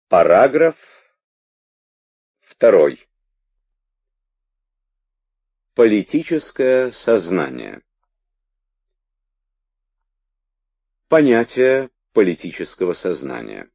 Параграф 2. Политическое сознание. Понятие политического сознания.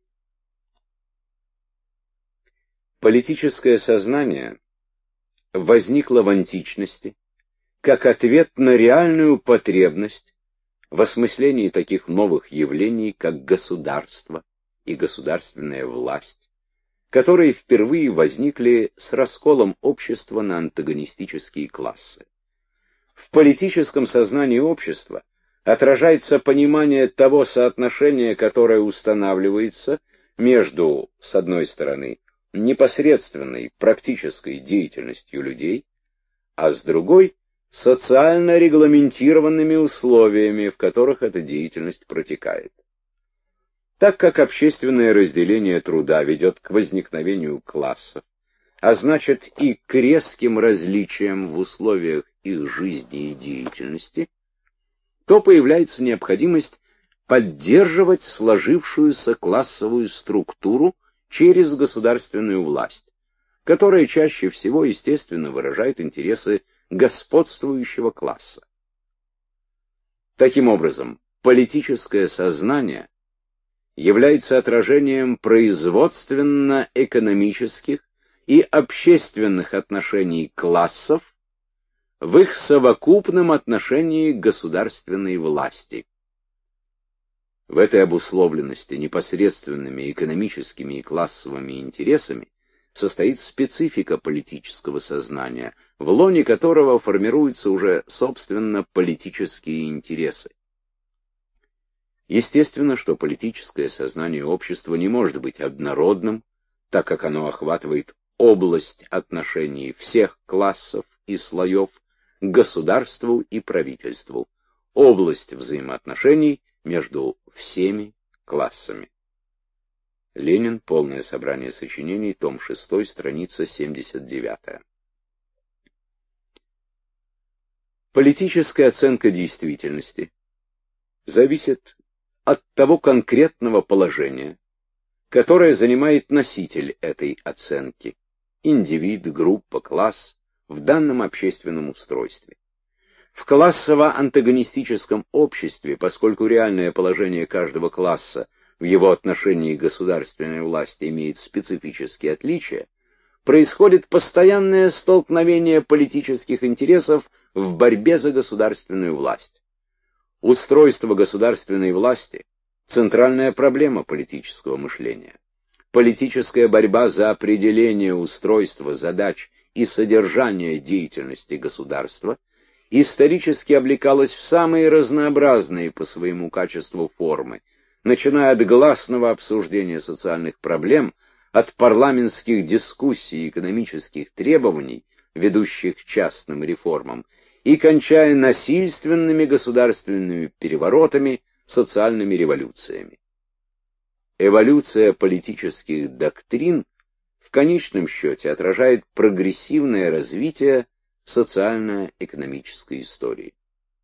Политическое сознание возникло в античности как ответ на реальную потребность в осмыслении таких новых явлений, как государство и государственная власть, которые впервые возникли с расколом общества на антагонистические классы. В политическом сознании общества отражается понимание того соотношения, которое устанавливается между, с одной стороны, непосредственной практической деятельностью людей, а с другой – социально регламентированными условиями, в которых эта деятельность протекает. Так как общественное разделение труда ведет к возникновению классов, а значит и к резким различиям в условиях их жизни и деятельности, то появляется необходимость поддерживать сложившуюся классовую структуру через государственную власть, которая чаще всего, естественно, выражает интересы господствующего класса. Таким образом, политическое сознание является отражением производственно-экономических и общественных отношений классов в их совокупном отношении к государственной власти. В этой обусловленности непосредственными экономическими и классовыми интересами состоит специфика политического сознания, в лоне которого формируются уже, собственно, политические интересы. Естественно, что политическое сознание общества не может быть однородным, так как оно охватывает область отношений всех классов и слоев к государству и правительству, область взаимоотношений между всеми классами. Ленин. Полное собрание сочинений. Том 6. Страница 79. Политическая оценка действительности зависит от того конкретного положения, которое занимает носитель этой оценки, индивид, группа, класс, в данном общественном устройстве. В классово-антагонистическом обществе, поскольку реальное положение каждого класса в его отношении к государственной власти имеет специфические отличия, происходит постоянное столкновение политических интересов в борьбе за государственную власть. Устройство государственной власти – центральная проблема политического мышления. Политическая борьба за определение устройства задач и содержания деятельности государства исторически облекалась в самые разнообразные по своему качеству формы, начиная от гласного обсуждения социальных проблем, от парламентских дискуссий и экономических требований, ведущих к частным реформам, и кончая насильственными государственными переворотами, социальными революциями. Эволюция политических доктрин в конечном счете отражает прогрессивное развитие социально-экономической истории.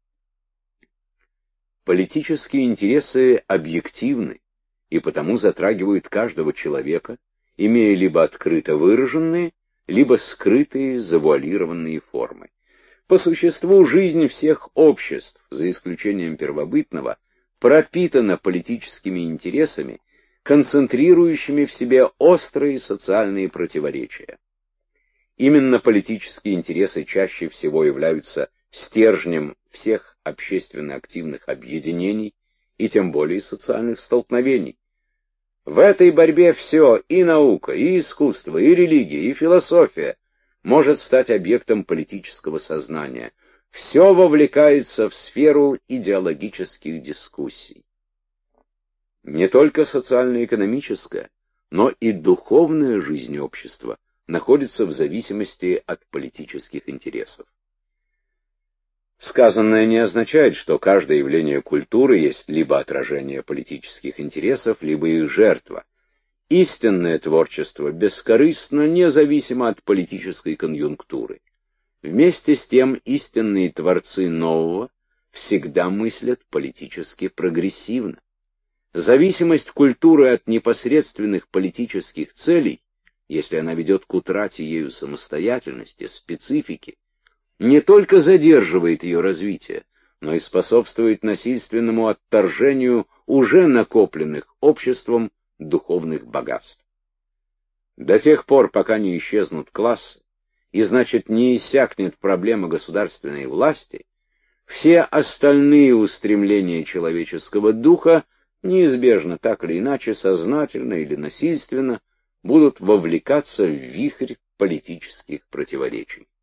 Политические интересы объективны и потому затрагивают каждого человека, имея либо открыто выраженные, либо скрытые завуалированные формы. По существу жизнь всех обществ, за исключением первобытного, пропитана политическими интересами, концентрирующими в себе острые социальные противоречия. Именно политические интересы чаще всего являются стержнем всех общественно активных объединений и тем более социальных столкновений. В этой борьбе все, и наука, и искусство, и религия, и философия, может стать объектом политического сознания. Все вовлекается в сферу идеологических дискуссий. Не только социально-экономическая, но и духовная жизнь общества находится в зависимости от политических интересов. Сказанное не означает, что каждое явление культуры есть либо отражение политических интересов, либо их жертва. Истинное творчество бескорыстно, независимо от политической конъюнктуры. Вместе с тем истинные творцы нового всегда мыслят политически прогрессивно. Зависимость культуры от непосредственных политических целей, если она ведет к утрате ею самостоятельности, специфики, не только задерживает ее развитие, но и способствует насильственному отторжению уже накопленных обществом духовных богатств. До тех пор, пока не исчезнут классы, и значит не иссякнет проблема государственной власти, все остальные устремления человеческого духа неизбежно, так или иначе, сознательно или насильственно, будут вовлекаться в вихрь политических противоречий.